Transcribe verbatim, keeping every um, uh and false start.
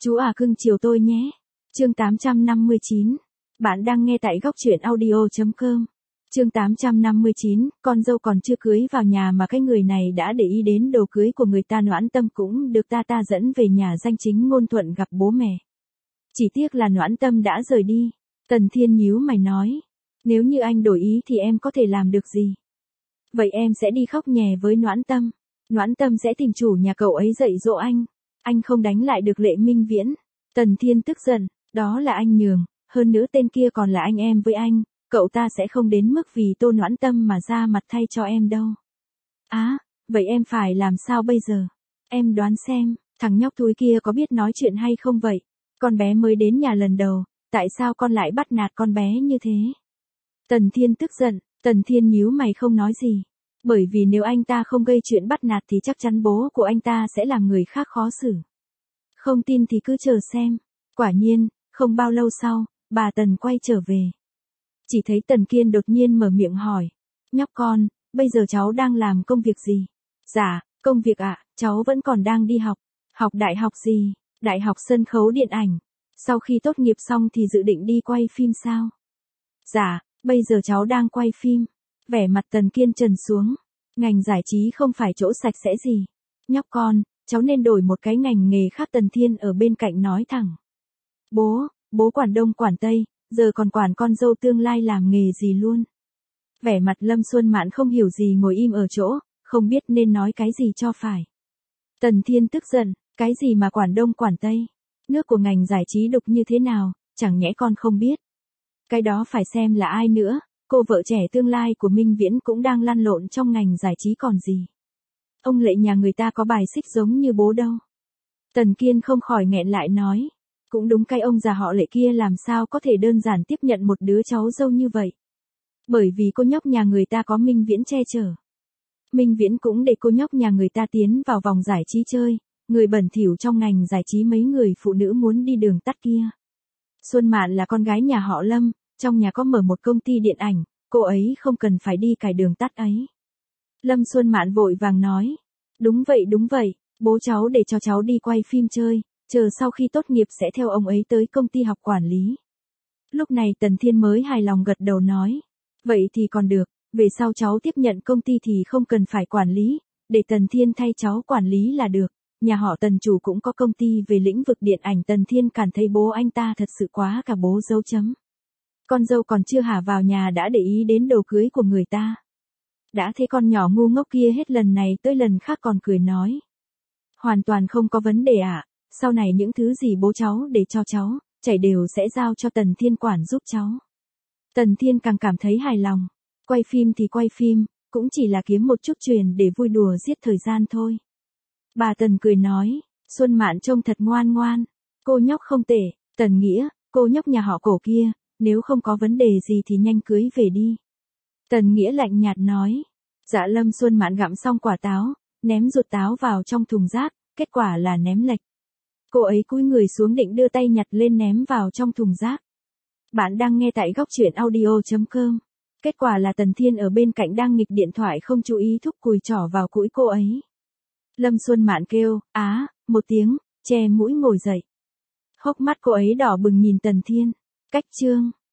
Chú à cưng chiều tôi nhé. Chương tám trăm năm mươi chín. Bạn đang nghe tại góc truyện audio chấm com. Chương tám trăm năm mươi chín, con dâu còn chưa cưới vào nhà mà cái người này đã để ý đến đồ cưới của người ta. Noãn Tâm cũng được ta ta dẫn về nhà danh chính ngôn thuận gặp bố mẹ. Chỉ tiếc là Noãn Tâm đã rời đi. Tần Thiên nhíu mày nói, nếu như anh đổi ý thì em có thể làm được gì? Vậy em sẽ đi khóc nhè với Noãn Tâm. Noãn Tâm sẽ tìm chủ nhà cậu ấy dạy dỗ anh. Anh không đánh lại được Lệ Minh Viễn. Tần Thiên tức giận, đó là anh nhường, hơn nữa tên kia còn là anh em với anh, cậu ta sẽ không đến mức vì Tô Noãn Tâm mà ra mặt thay cho em đâu. Á, à, vậy em phải làm sao bây giờ? Em đoán xem, thằng nhóc thúi kia có biết nói chuyện hay không vậy? Con bé mới đến nhà lần đầu, tại sao con lại bắt nạt con bé như thế? Tần Thiên tức giận, Tần Thiên nhíu mày không nói gì. Bởi vì nếu anh ta không gây chuyện bắt nạt thì chắc chắn bố của anh ta sẽ làm người khác khó xử. Không tin thì cứ chờ xem. Quả nhiên, không bao lâu sau, bà Tần quay trở về. Chỉ thấy Tần Kiên đột nhiên mở miệng hỏi. Nhóc con, bây giờ cháu đang làm công việc gì? Dạ, công việc ạ, à, cháu vẫn còn đang đi học. Học đại học gì? Đại học sân khấu điện ảnh. Sau khi tốt nghiệp xong thì dự định đi quay phim sao? Dạ, bây giờ cháu đang quay phim. Vẻ mặt Tần Kiên trần xuống. Ngành giải trí không phải chỗ sạch sẽ gì. Nhóc con, cháu nên đổi một cái ngành nghề khác. Tần Thiên ở bên cạnh nói thẳng. Bố, bố quản đông quản tây, giờ còn quản con dâu tương lai làm nghề gì luôn. Vẻ mặt Lâm Xuân Mạn không hiểu gì ngồi im ở chỗ, không biết nên nói cái gì cho phải. Tần Thiên tức giận, cái gì mà quản đông quản tây? Nước của ngành giải trí đục như thế nào, chẳng nhẽ con không biết. Cái đó phải xem là ai nữa. Cô vợ trẻ tương lai của Minh Viễn cũng đang lăn lộn trong ngành giải trí còn gì. Ông Lệ nhà người ta có bài xích giống như bố đâu. Tần Kiên không khỏi nghẹn lại nói. Cũng đúng, cái ông già họ Lệ kia làm sao có thể đơn giản tiếp nhận một đứa cháu dâu như vậy. Bởi vì cô nhóc nhà người ta có Minh Viễn che chở. Minh Viễn cũng để cô nhóc nhà người ta tiến vào vòng giải trí chơi. Người bẩn thỉu trong ngành giải trí mấy người phụ nữ muốn đi đường tắt kia. Xuân Mạn là con gái nhà họ Lâm. Trong nhà có mở một công ty điện ảnh, cô ấy không cần phải đi cài đường tắt ấy. Lâm Xuân Mạn vội vàng nói. Đúng vậy đúng vậy, bố cháu để cho cháu đi quay phim chơi, chờ sau khi tốt nghiệp sẽ theo ông ấy tới công ty học quản lý. Lúc này Tần Thiên mới hài lòng gật đầu nói. Vậy thì còn được, về sau cháu tiếp nhận công ty thì không cần phải quản lý, để Tần Thiên thay cháu quản lý là được. Nhà họ Tần chủ cũng có công ty về lĩnh vực điện ảnh. Tần Thiên cảm thấy bố anh ta thật sự quá cả bố dấu chấm. Con dâu còn chưa hả vào nhà đã để ý đến đồ cưới của người ta. Đã thế con nhỏ ngu ngốc kia hết lần này tới lần khác còn cười nói. Hoàn toàn không có vấn đề ạ, à. Sau này những thứ gì bố cháu để cho cháu, chảy đều sẽ giao cho Tần Thiên quản giúp cháu. Tần Thiên càng cảm thấy hài lòng. Quay phim thì quay phim, cũng chỉ là kiếm một chút truyền để vui đùa giết thời gian thôi. Bà Tần cười nói, Xuân Mạn trông thật ngoan ngoan. Cô nhóc không tệ. Tần Nghĩa, cô nhóc nhà họ Cổ kia. Nếu không có vấn đề gì thì nhanh cưới về đi. Tần Nghĩa lạnh nhạt nói. Dạ. Lâm Xuân Mạn gặm xong quả táo, ném ruột táo vào trong thùng rác, kết quả là ném lệch. Cô ấy cúi người xuống định đưa tay nhặt lên ném vào trong thùng rác. Bạn đang nghe tại góc truyện audio chấm com. Kết quả là Tần Thiên ở bên cạnh đang nghịch điện thoại không chú ý thúc cùi trỏ vào cũi cô ấy. Lâm Xuân Mạn kêu, á, một tiếng, che mũi ngồi dậy. Hốc mắt cô ấy đỏ bừng nhìn Tần Thiên. Cách chương.